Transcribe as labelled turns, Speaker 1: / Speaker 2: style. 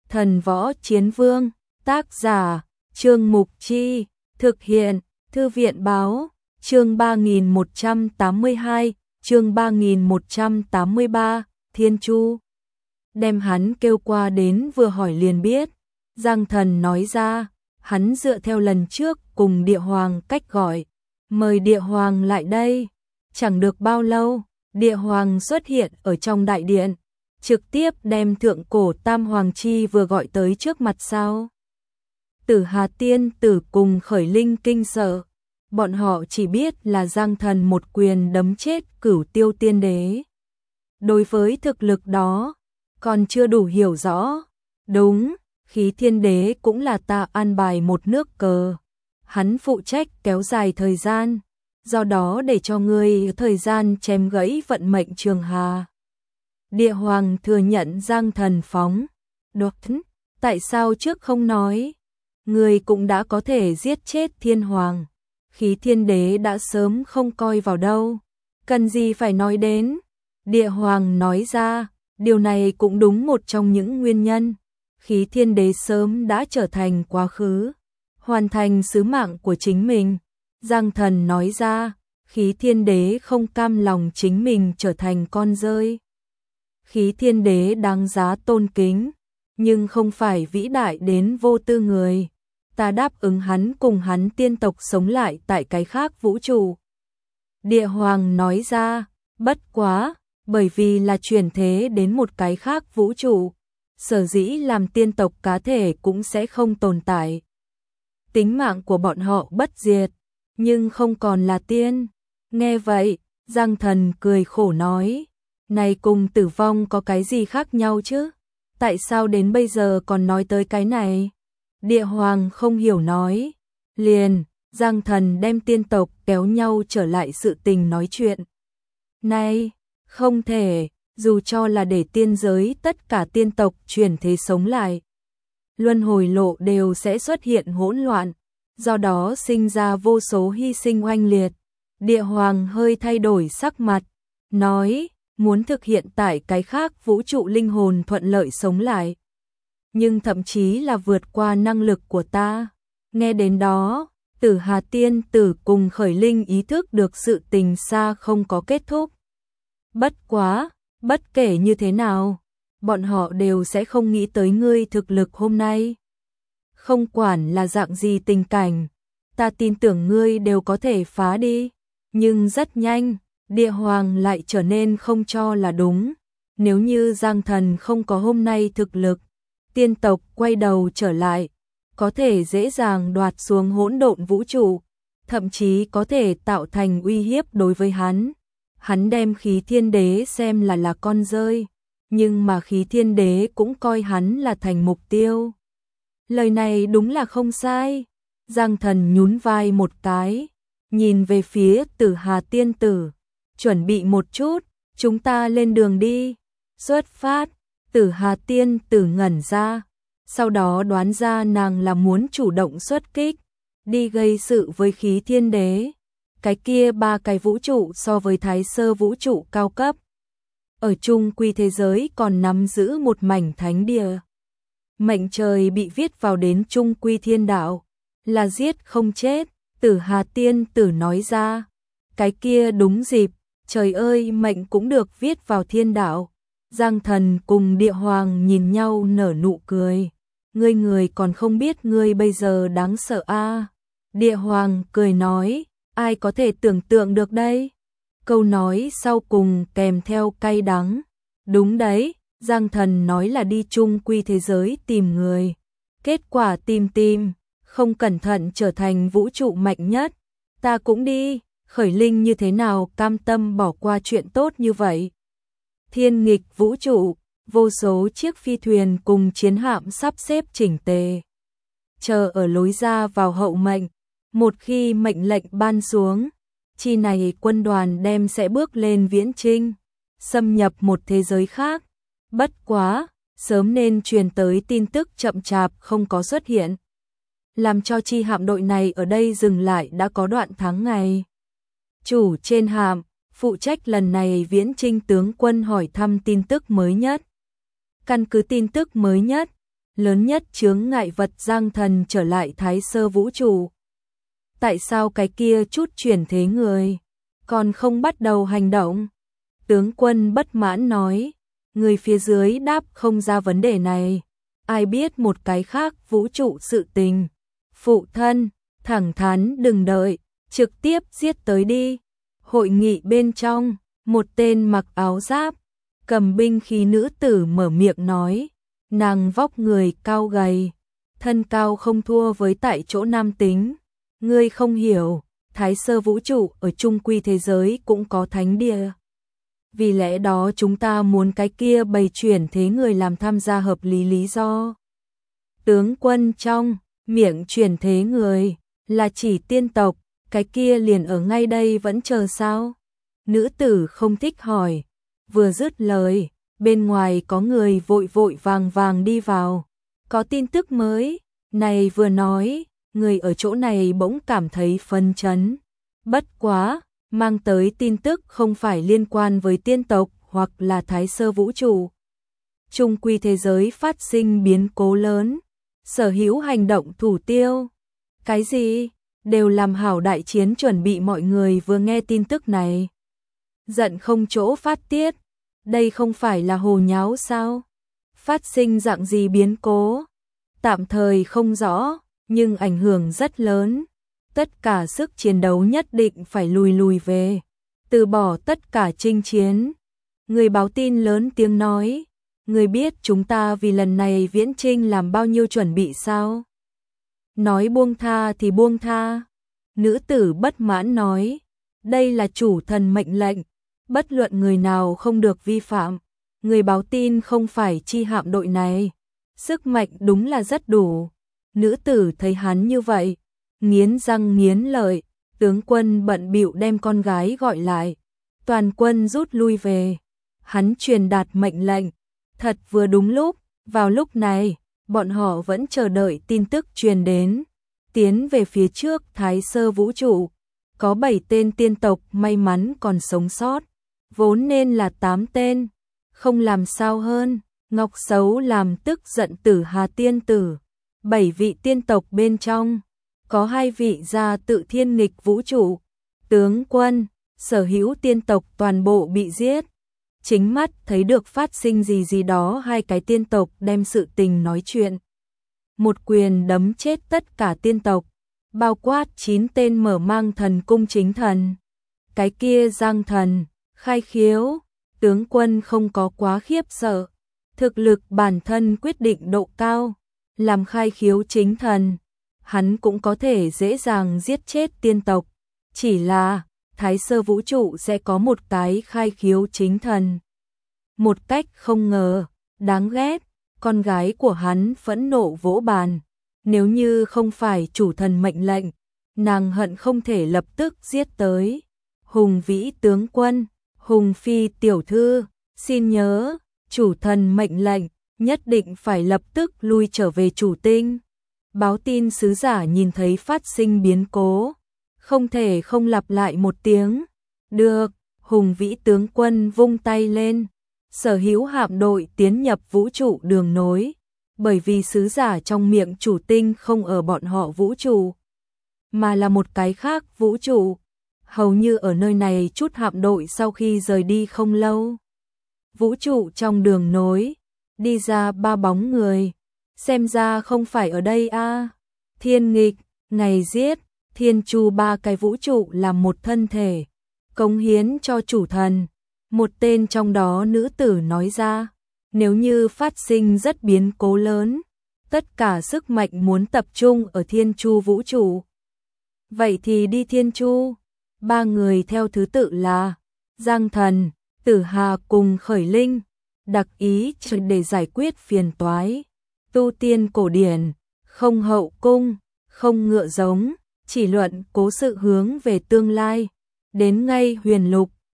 Speaker 1: Thần Võ Chiến Vương, tác giả, Trương Mục Chi, thực hiện, Thư viện Báo, chương 3182, chương 3183, Thiên Chu. Đem hắn kêu qua đến vừa hỏi liền biết, Giang Thần nói ra, hắn dựa theo lần trước cùng Địa Hoàng cách gọi, mời Địa Hoàng lại đây. Chẳng được bao lâu, Địa Hoàng xuất hiện ở trong đại điện, trực tiếp đem thượng cổ Tam Hoàng Chi vừa gọi tới trước mặt sau. Tử Hà Tiên Tử cùng Khởi Linh kinh sợ, bọn họ chỉ biết là Giang Thần một quyền đấm chết Cửu Tiêu Tiên Đế. Đối với thực lực đó, còn chưa đủ hiểu rõ. Đúng, Khí Thiên Đế cũng là ta an bài một nước cờ. Hắn phụ trách kéo dài thời gian, do đó để cho ngươi thời gian chém gãy vận mệnh Trường Hà. Địa Hoàng thừa nhận Giang Thần phóng đột, tại sao trước không nói? Ngươi cũng đã có thể giết chết Thiên Hoàng. Khí Thiên Đế đã sớm không coi vào đâu, cần gì phải nói đến. Địa Hoàng nói ra, điều này cũng đúng một trong những nguyên nhân. Khí Thiên Đế sớm đã trở thành quá khứ, hoàn thành sứ mạng của chính mình. Giang Thần nói ra, Khí Thiên Đế không cam lòng chính mình trở thành con rơi. Khí Thiên Đế đáng giá tôn kính, nhưng không phải vĩ đại đến vô tư người. Ta đáp ứng hắn cùng hắn tiên tộc sống lại tại cái khác vũ trụ. Địa Hoàng nói ra, bất quá, bởi vì là chuyển thế đến một cái khác vũ trụ, sở dĩ làm tiên tộc cá thể cũng sẽ không tồn tại. Tính mạng của bọn họ bất diệt, nhưng không còn là tiên. Nghe vậy, Giang Thần cười khổ nói, này cùng tử vong có cái gì khác nhau chứ? Tại sao đến bây giờ còn nói tới cái này? Địa Hoàng không hiểu nói, liền, Giang Thần đem tiên tộc kéo nhau trở lại sự tình nói chuyện. Này, không thể, dù cho là để tiên giới tất cả tiên tộc chuyển thế sống lại, luân hồi lộ đều sẽ xuất hiện hỗn loạn, do đó sinh ra vô số hy sinh oanh liệt. Địa Hoàng hơi thay đổi sắc mặt, nói, muốn thực hiện tại cái khác vũ trụ linh hồn thuận lợi sống lại, nhưng thậm chí là vượt qua năng lực của ta. Nghe đến đó, Tử Hà Tiên Tử cùng Khởi Linh ý thức được sự tình xa không có kết thúc. Bất quá, bất kể như thế nào, bọn họ đều sẽ không nghĩ tới ngươi thực lực hôm nay. Không quản là dạng gì tình cảnh, ta tin tưởng ngươi đều có thể phá đi. Nhưng rất nhanh, Địa Hoàng lại trở nên không cho là đúng. Nếu như Giang Thần không có hôm nay thực lực, tiên tộc quay đầu trở lại, có thể dễ dàng đoạt xuống hỗn độn vũ trụ, thậm chí có thể tạo thành uy hiếp đối với hắn. Hắn đem Khí Thiên Đế xem là con rơi, nhưng mà Khí Thiên Đế cũng coi hắn là thành mục tiêu. Lời này đúng là không sai. Giang Thần nhún vai một cái, nhìn về phía Tử Hà Tiên Tử, chuẩn bị một chút, chúng ta lên đường đi. Xuất phát. Tử Hà Tiên Tử ngẩn ra, sau đó đoán ra nàng là muốn chủ động xuất kích, đi gây sự với Khí Thiên Đế. Cái kia ba cái vũ trụ so với Thái Sơ vũ trụ cao cấp, ở chung quy thế giới còn nắm giữ một mảnh thánh địa. Mệnh trời bị viết vào đến chung quy thiên đạo, là giết không chết. Tử Hà Tiên Tử nói ra, cái kia đúng dịp, trời ơi, mệnh cũng được viết vào thiên đạo. Giang Thần cùng Địa Hoàng nhìn nhau nở nụ cười, người còn không biết ngươi bây giờ đáng sợ a. Địa Hoàng cười nói, ai có thể tưởng tượng được đây? Câu nói sau cùng kèm theo cay đắng. Đúng đấy, Giang Thần nói là đi chung quy thế giới tìm người, kết quả tìm, không cẩn thận trở thành vũ trụ mạnh nhất. Ta cũng đi, Khởi Linh như thế nào cam tâm bỏ qua chuyện tốt như vậy? Thiên nghịch vũ trụ, vô số chiếc phi thuyền cùng chiến hạm sắp xếp chỉnh tề, chờ ở lối ra vào hậu mệnh. Một khi mệnh lệnh ban xuống, chi này quân đoàn đem sẽ bước lên viễn chinh, xâm nhập một thế giới khác. Bất quá, sớm nên truyền tới tin tức chậm chạp không có xuất hiện, làm cho chi hạm đội này ở đây dừng lại đã có đoạn tháng ngày. Chủ trên hạm, phụ trách lần này viễn chinh tướng quân hỏi thăm tin tức mới nhất. Căn cứ tin tức mới nhất, lớn nhất chướng ngại vật Giang Thần trở lại Thái Sơ vũ trụ. Tại sao cái kia chút chuyển thế người còn không bắt đầu hành động? Tướng quân bất mãn nói, người phía dưới đáp không ra vấn đề này, ai biết một cái khác vũ trụ sự tình. Phụ thân, thẳng thắn đừng đợi, trực tiếp giết tới đi. Hội nghị bên trong, một tên mặc áo giáp, cầm binh khí nữ tử mở miệng nói, nàng vóc người cao gầy, thân cao không thua với tại chỗ nam tính. Ngươi không hiểu, Thái Sơ vũ trụ ở trung quy thế giới cũng có thánh địa. Vì lẽ đó chúng ta muốn cái kia bày chuyển thế người làm tham gia hợp lý do. Tướng quân trong miệng chuyển thế người là chỉ tiên tộc, cái kia liền ở ngay đây vẫn chờ sao? Nữ tử không thích hỏi, vừa dứt lời, bên ngoài có người vội vội vàng đi vào. Có tin tức mới, này vừa nói, người ở chỗ này bỗng cảm thấy phấn chấn. Bất quá, mang tới tin tức không phải liên quan với tiên tộc hoặc là Thái Sơ vũ trụ. Trung quy thế giới phát sinh biến cố lớn, sở hữu hành động thủ tiêu. Cái gì? Đều làm hảo đại chiến chuẩn bị. Mọi người vừa nghe tin tức này, giận không chỗ phát tiết. Đây không phải là hồ nháo sao? Phát sinh dạng gì biến cố? Tạm thời không rõ, nhưng ảnh hưởng rất lớn. Tất cả sức chiến đấu nhất định phải lùi về, từ bỏ tất cả chinh chiến. Người báo tin lớn tiếng nói, người biết chúng ta vì lần này viễn chinh làm bao nhiêu chuẩn bị sao? Nói buông tha thì buông tha. Nữ tử bất mãn nói, đây là chủ thần mệnh lệnh, bất luận người nào không được vi phạm. Người báo tin không phải chi hạm đội này, sức mạnh đúng là rất đủ. Nữ tử thấy hắn như vậy, nghiến răng nghiến lợi. Tướng quân bận bịu đem con gái gọi lại, toàn quân rút lui về. Hắn truyền đạt mệnh lệnh, thật vừa đúng lúc. Vào lúc này, bọn họ vẫn chờ đợi tin tức truyền đến. Tiến về phía trước Thái Sơ vũ trụ, có 7 tên tiên tộc may mắn còn sống sót, vốn nên là 8 tên, không làm sao hơn. Ngọc Sấu làm tức giận Tử Hà tiên tử. 7 vị tiên tộc bên trong, có 2 vị ra tự thiên nghịch vũ trụ. Tướng quân, sở hữu tiên tộc toàn bộ bị giết. Chính mắt thấy được phát sinh gì đó, 2 cái tiên tộc đem sự tình nói chuyện. Một quyền đấm chết tất cả tiên tộc, bao quát 9 tên mở mang thần cung chính thần. Cái kia Giang Thần, khai khiếu, tướng quân không có quá khiếp sợ. Thực lực bản thân quyết định độ cao, làm khai khiếu chính thần, hắn cũng có thể dễ dàng giết chết tiên tộc. Chỉ là, Thái Sơ vũ trụ sẽ có một cái khai khiếu chính thần. Một cách không ngờ, đáng ghét, con gái của hắn phẫn nộ vỗ bàn. Nếu như không phải chủ thần mệnh lệnh, nàng hận không thể lập tức giết tới. Hùng Vĩ tướng quân, Hùng Phi tiểu thư, xin nhớ, chủ thần mệnh lệnh, nhất định phải lập tức lui trở về chủ tinh. Báo tin sứ giả nhìn thấy phát sinh biến cố, không thể không lặp lại một tiếng. Được, Hùng Vĩ tướng quân vung tay lên, sở hữu hạm đội tiến nhập vũ trụ đường nối, bởi vì sứ giả trong miệng chủ tinh không ở bọn họ vũ trụ, mà là một cái khác vũ trụ. Hầu như ở nơi này chút hạm đội sau khi rời đi không lâu, vũ trụ trong đường nối, đi ra 3 bóng người, xem ra không phải ở đây a. Thiên nghịch, ngày giết, thiên chu 3 cái vũ trụ làm một thân thể, cống hiến cho chủ thần. Một tên trong đó nữ tử nói ra, nếu như phát sinh rất biến cố lớn, tất cả sức mạnh muốn tập trung ở thiên chu vũ trụ. Vậy thì đi thiên chu. 3 người theo thứ tự là Giang Thần, Tử Hà cùng Khởi Linh, đặc ý để giải quyết phiền toái. Tu tiên cổ điển, không hậu cung, không ngựa giống, chỉ luận cố sự hướng về tương lai. Đến ngay huyền lục,